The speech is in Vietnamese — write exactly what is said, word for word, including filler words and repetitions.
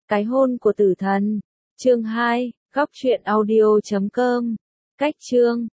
Cái hôn của tử thần. Chương hai, góc truyện audio chấm com. Cách chương